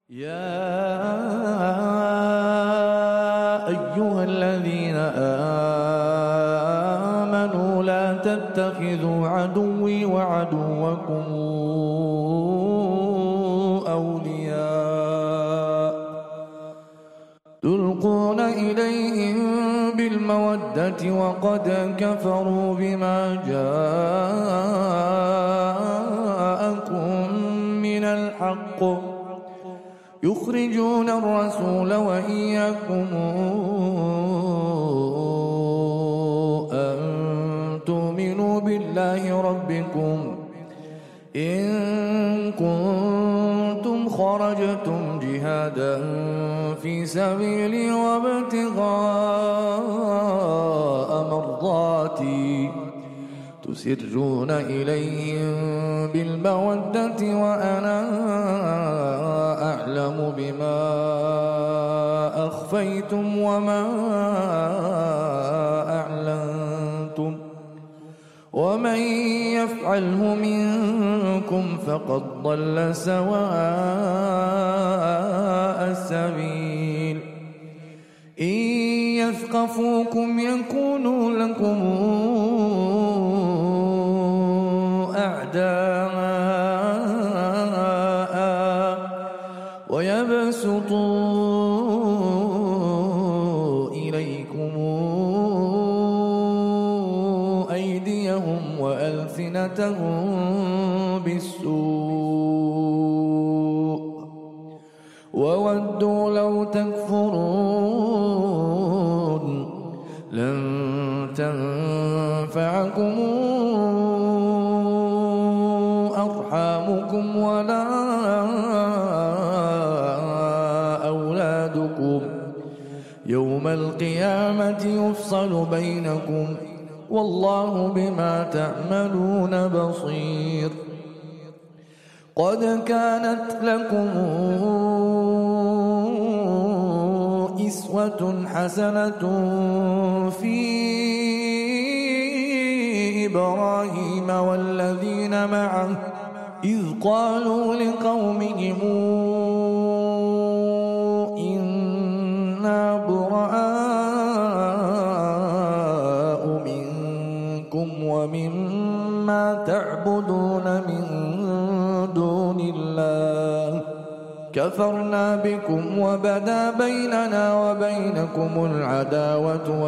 يا أيها الذين آمنوا لا تتخذوا عدوي وعدوكم أولياء تلقون إليهم بالمودة وقد كفروا بما جاءكم من الحق يخرجون الرسول وإياكم أن تؤمنوا بالله ربكم إن كنتم خرجتم جهادا في سبيلي وابتغاء مرضاتي تسرون إليهم بالمودة وأنا أعلم بما أخفيتم وما أعلنتم ومن يفعله منكم فقد ضل سواء السبيل إن يثقفوكم يكونوا لكم أعداء ويبسطوا إليكم أيديهم وألسنتهم بالسوء وودوا لو تكفرون لن تنفعكم أرحامكم ولا أولادكم يوم القيامة يفصل بينكم والله بما تعملون بصير قد كانت لكم أسوة حسنة في إبراهيم والذين معه إذ قالوا لقومهم إنا براء منكم ومما تعبدون من دون الله كفرنا بكم وبدا بيننا وبينكم العداوة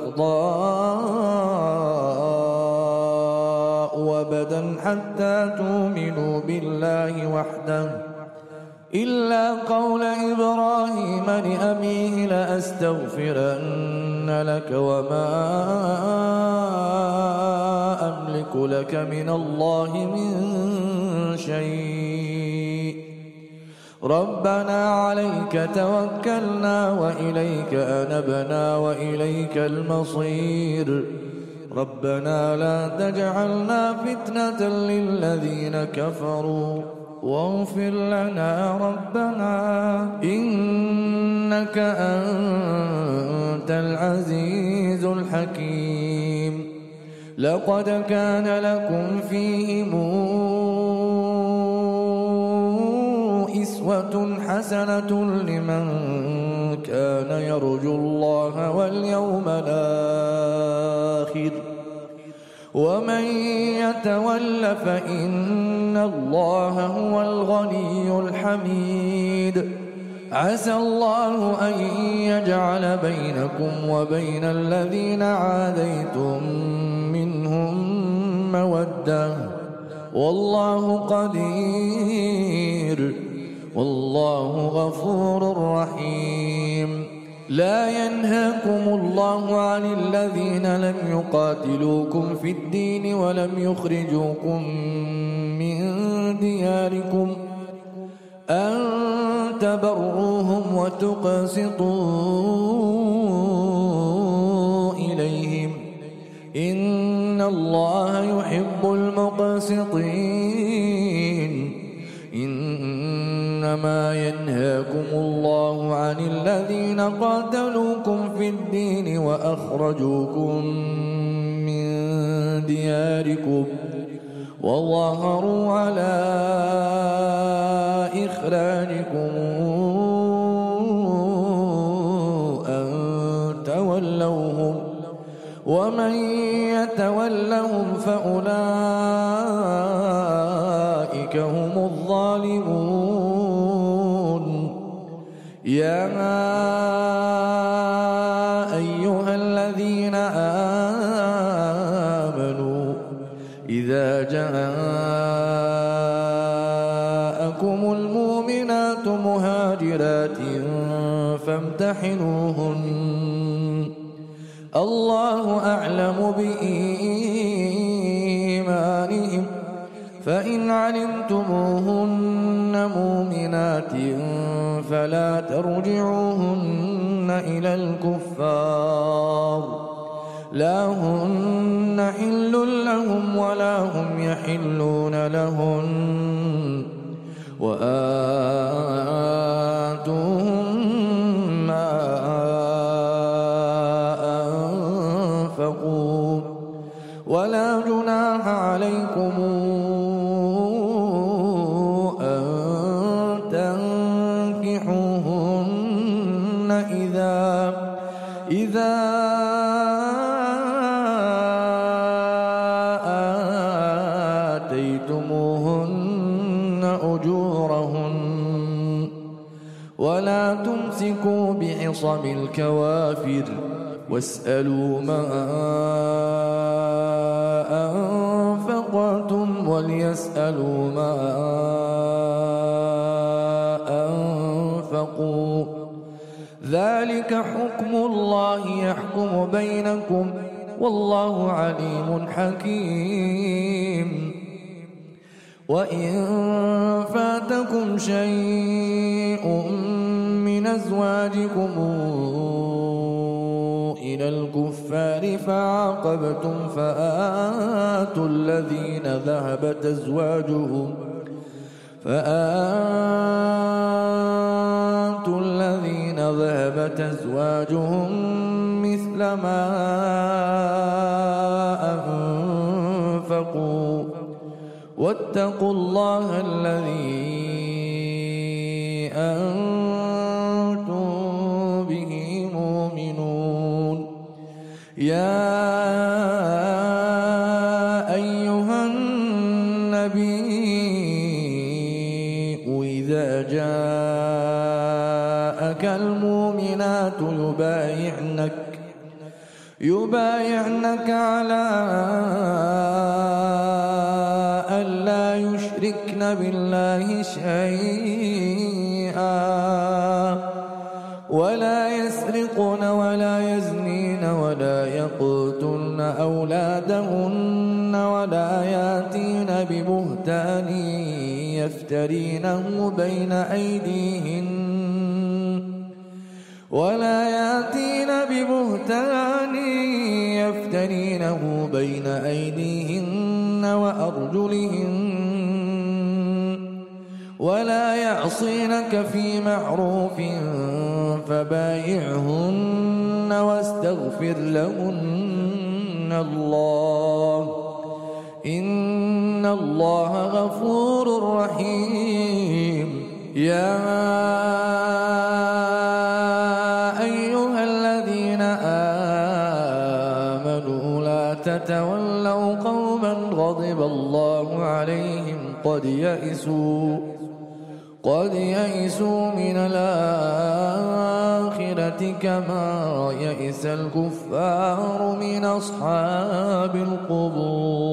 والبغضاء وبدا حتى تؤمنوا بالله وحده إلا قول إبراهيم لأبيه لأستغفرن لك وما أملك لك من الله من شيء ربنا عليك توكلنا وإليك أنبنا وإليك المصير ربنا لا تجعلنا فتنة للذين كفروا واغفر لنا ربنا إنك أنت العزيز الحكيم لقد كان لكم فيهم أسوة حسنة لمن كان يرجو الله واليوم الآخر ومن يتول فإن الله هو الغني الحميد عسى الله أن يجعل بينكم وبين الذين عاديتم منهم مودة والله قدير والله غفور رحيم لا ينهاكم الله عن الذين لم يقاتلوكم في الدين ولم يخرجوكم من دياركم أن تبروهم وتقسطوا إليهم إن الله يحب المقسطين إنما ينهاكم الله عن الذين قاتلوكم في الدين وأخرجوكم من دياركم وظهروا على إخراجكم لهم فأولئك هم الظالمون. يا أيها الذين آمنوا إذا جاءكم المؤمنات مهاجرات فامتحنوهن، الله أعلم بإيمانهم، فإن علمتموهن مؤمنات فلا ترجعوهن إلى الكفار، لا هن حل لهم ولا هم يحلون لهن، وآتوهم ما أنفقوا، ولا جناح عليكم أن تنكحوهن إذا آتيتموهن أجورهن، ولا تمسكوا بعصم الكوافر، واسألوا ما أنفقتم وليسألوا ما أنفقوا، ذلك حكم الله يحكم بينكم، والله عليم حكيم. وإن فاتكم شيء من أزواجكم إلى الكفار فعاقبتم فآتوا الذين ذهبت أزواجهم مثل ما أنفقوا، واتقوا الله الذي أنتم به مؤمنون. يا أيها النبي إذا جاءك المؤمنات يبايعنك على ألا يشركن بالله شيئا، ولا يسرقن ولا يزنين ولا يقتلن أولادهن ولا ياتين ببهتان يفترينه بين أيديهن وأرجلهن، ولا يعصينك في معروف فبايعهن واستغفر لهن الله، إن الله غفور رحيم. يا أيها الذين آمنوا لا تتولوا قوما غضب الله عليهم قد يئسوا من الآخرة كما يئس الكفار من أصحاب القبور.